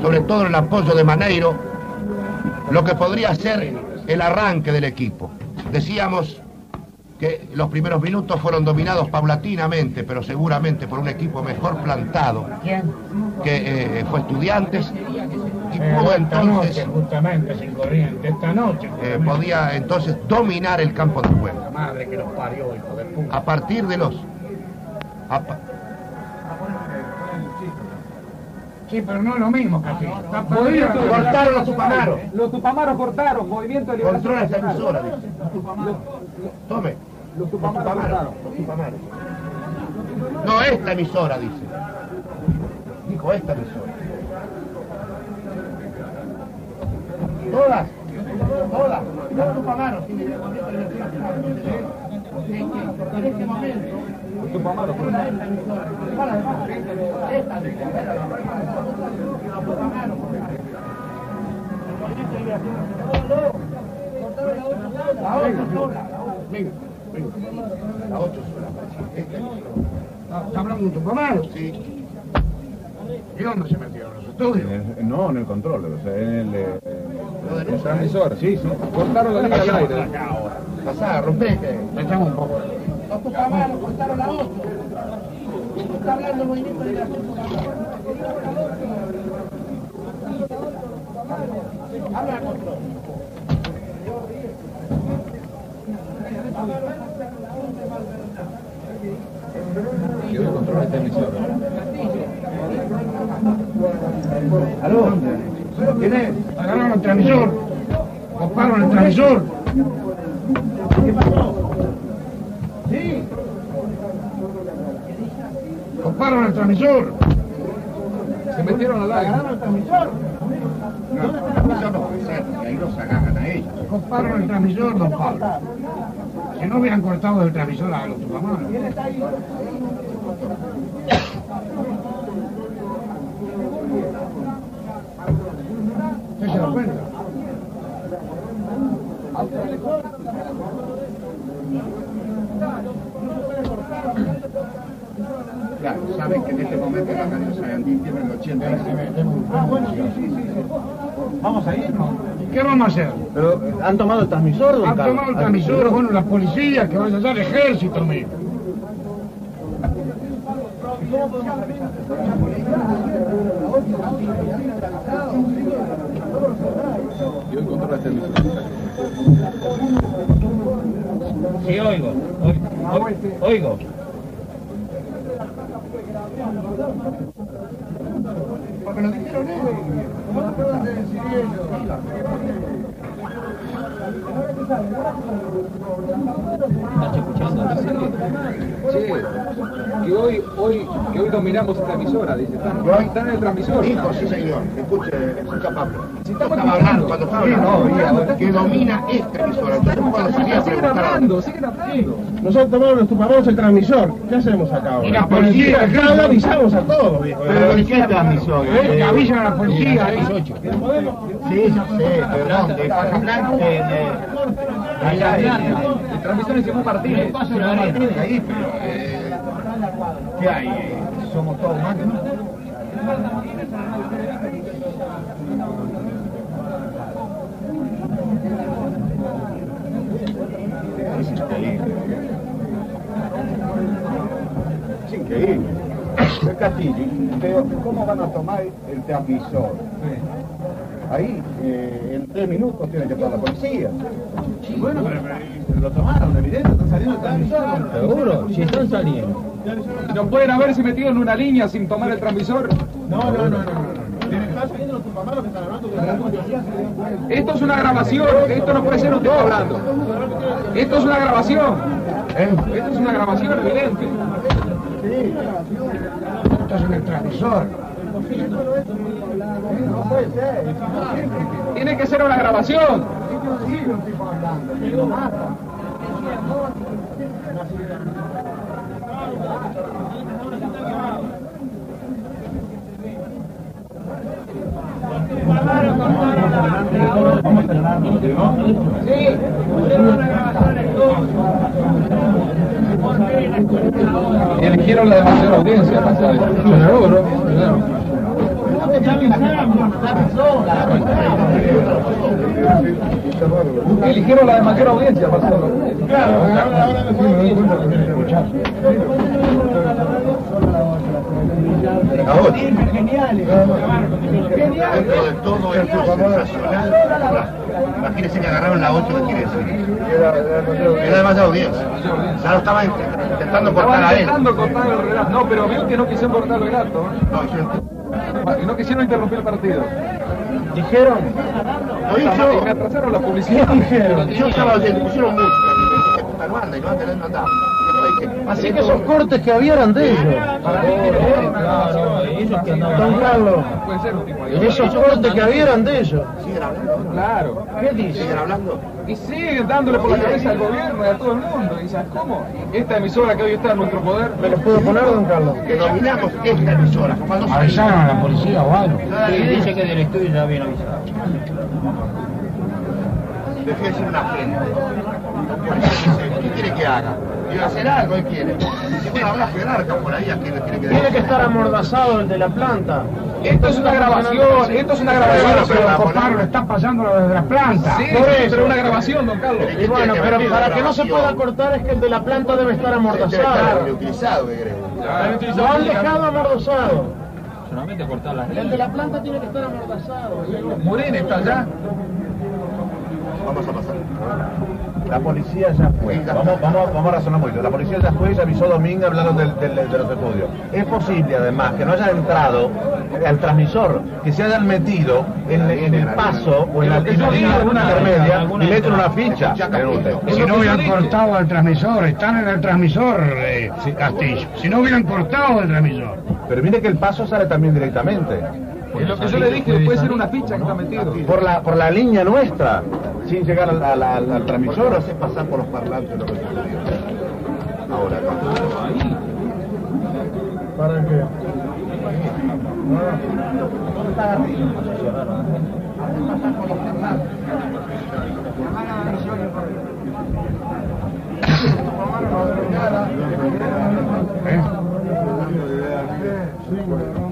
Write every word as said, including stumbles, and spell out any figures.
sobre todo en el apoyo de Maneiro, lo que podría ser el arranque del equipo. Decíamos que los primeros minutos fueron dominados paulatinamente, pero seguramente por un equipo mejor plantado, que eh, fue Estudiantes, y pudo eh, entonces, noche, justamente, sin corriente, esta noche. eh, podía entonces dominar el campo de juego. La madre que los parió, hijo de puta. A partir de los... A pa Sí, pero no es lo mismo, casi. Cortaron los Tupamaros. Los Tupamaros cortaron, movimiento de liberación. Controla esta nacional. emisora, dice. Tome. Los Tupamaros cortaron. Los Tupamaros. No, esta emisora, dice. Dijo esta emisora. Todas. Todas. Los Tupamaros. En este momento. Los Tupamaros cortaron. Esta emisora. La ocho sola. Venga, venga. La ocho sola. ¿Está hablando de un Tupamaro? Sí. ¿Y dónde se metieron los estudios? Eh, No, en el control, o sea, en el, eh, Lo el transmisor, sí, sí. Cortaron la línea al aire. Pasá, rompete. Echamos un poco. Los Tupamaros cortaron la ocho. Está hablando el movimiento de la habla control. Yo el control de esta emisora. ¿Aló? ¿Quién es? Agarraron el transmisor. Coparon el transmisor. ¿Qué pasó? Sí. Coparon el transmisor. Se metieron al aire. ¿Agarraron el transmisor? No, el transmisor no puede ser, porque ahí los agarran a ellos. Coparon el transmisor, don Pablo. Si no hubieran cortado el transmisor a los Tupamaros. ¿Quién está ahí? ¿Usted se da cuenta? Claro, saben que en este momento la cancha Sagandín tiene el ochenta y nueve. Ah, bueno, sí, sí, sí. Vamos a irnos. ¿Y qué vamos a hacer? Pero, ¿han tomado el transmisor, don Han Carlos? tomado el transmisor, bueno, la policía, que vaya allá al ejército, mío. Yo el control de esta emisora. Sí, oigo. Oigo. Oigo. Porque lo dijeron ellos. ¿Cómo se pueden decir ellos? ¿Estás escuchando? Sí, que hoy, hoy, que hoy dominamos esta emisora, dice. Están, están en el transmisor. Hijo, sí señor. Escuche, escucha Pablo. Si Yo estamos estaba hablando cuando estaba Sí, hablando. no, ya, que domina esta emisora. Entonces cuando salía a Siguen preguntar. hablando, siguen hablando. Nosotros tomamos los Tupamaros el transmisor. ¿Qué hacemos acá ahora? Y la policía, acá le avisamos a todos, viejo. Pero ¿de qué transmisor? ¿Eh? Que avisan a la policía, ¿eh? Sí, ya sé, pero ¿dónde? ¿Estás hablando de, de, allá de, El transmisor es Simón Martínez. de ahí, pero eh, ¿qué hay? Eh, ¿Somos todos máquinas? Es increíble. Es increíble. El Castillo, pero ¿cómo van a tomar el transmisor? Ahí, eh, en tres minutos tiene que estar la policía. Bueno, pero, pero lo tomaron, evidente, están saliendo el transmisor. ¿Seguro? Si están saliendo. ¿No pueden haberse metido en una línea sin tomar el transmisor? No, no, no, no, no. Tienen que estar saliendo los Tupamaros que están hablando con la policía. Esto es una grabación, esto no puede ser un tipo hablando. Esto es una grabación. Esto es una grabación evidente. Estás en el transmisor. No puede ser. Tiene que ser una grabación. Eligieron la demasiada audiencia, claro. Eligieron la de mayor audiencia, Marcelo. Claro, ahora, ahora me doy cuenta que tiene que escuchar. Ahora, Geniales. dentro de todo esto sensacional, imagínense que agarraron la ocho, ¿qué quiere decir? Era demasiada audiencia. Ya lo estaban intentando cortar Estaban a él. intentando cortar el relato. No, pero veo que no quisieron cortar el relato. ¿eh? No, yo- Y no quisieron interrumpir el partido. Dijeron, Lo Y hizo. me atrasaron la publicidad. Yo estaba oyendo, pusieron música. Que puta no anda y no anda, no andaba. así que esos cortes que había eran de ellos. Para mí que Claro, ellos que andaban. Don Carlos, puede ser un tipo ahí. Esos cortes que había eran de ellos. ¿Siguen hablando? Claro. ¿Qué dice? ¿Siguen hablando? Y siguen dándole por la cabeza al gobierno y a todo el mundo. Y ¿sabes cómo? Esta emisora que hoy está en nuestro poder. ¿Me los puedo poner, don Carlos? Que dominamos esta emisora. Cuando se- avisaron a la policía o algo. Sí, dice que del estudio ya habían avisado. Dejé de decir una gente. ¿Qué quiere que haga? Quiere hacer algo, él quiere. Si bueno, habla jerarca por ahí, ¿a quién le tiene que Tiene que estar amordazado el de la planta. Esto es una grabación, esto es una Bueno, grabación. pero la compadre, poner- le está pasando lo de las plantas. Sí, Por sí, eso. pero es una grabación, don Carlos. Y bueno, pero para que no se pueda cortar es que el de la planta debe estar amordazado. utilizado, ¿qué crees? Lo han dejado amordazado. Solamente cortar las El de la planta tiene que estar amordazado. Morena está allá. Vamos a pasar. La policía ya fue. Vamos, vamos, vamos a razonar mucho. La policía ya fue y ya avisó Domingo hablando del, del- de los estudios. Es posible, además, que no hayan entrado al transmisor, que se hayan metido en, en el paso o en la, en la línea intermedia y meten una ficha. Si no hubieran cortado el transmisor, están en el transmisor, eh, Castillo. Si no hubieran cortado el transmisor. Pero mire que el paso sale también directamente. Es lo que yo le dije, puede ser una ficha que está metido. Por la, por la línea nuestra, sin llegar al, al, al, al transmisor. Solo hace pasar por los parlantes lo que sucedió. Ahora, Ahí. ¿Para qué? ¿Eh?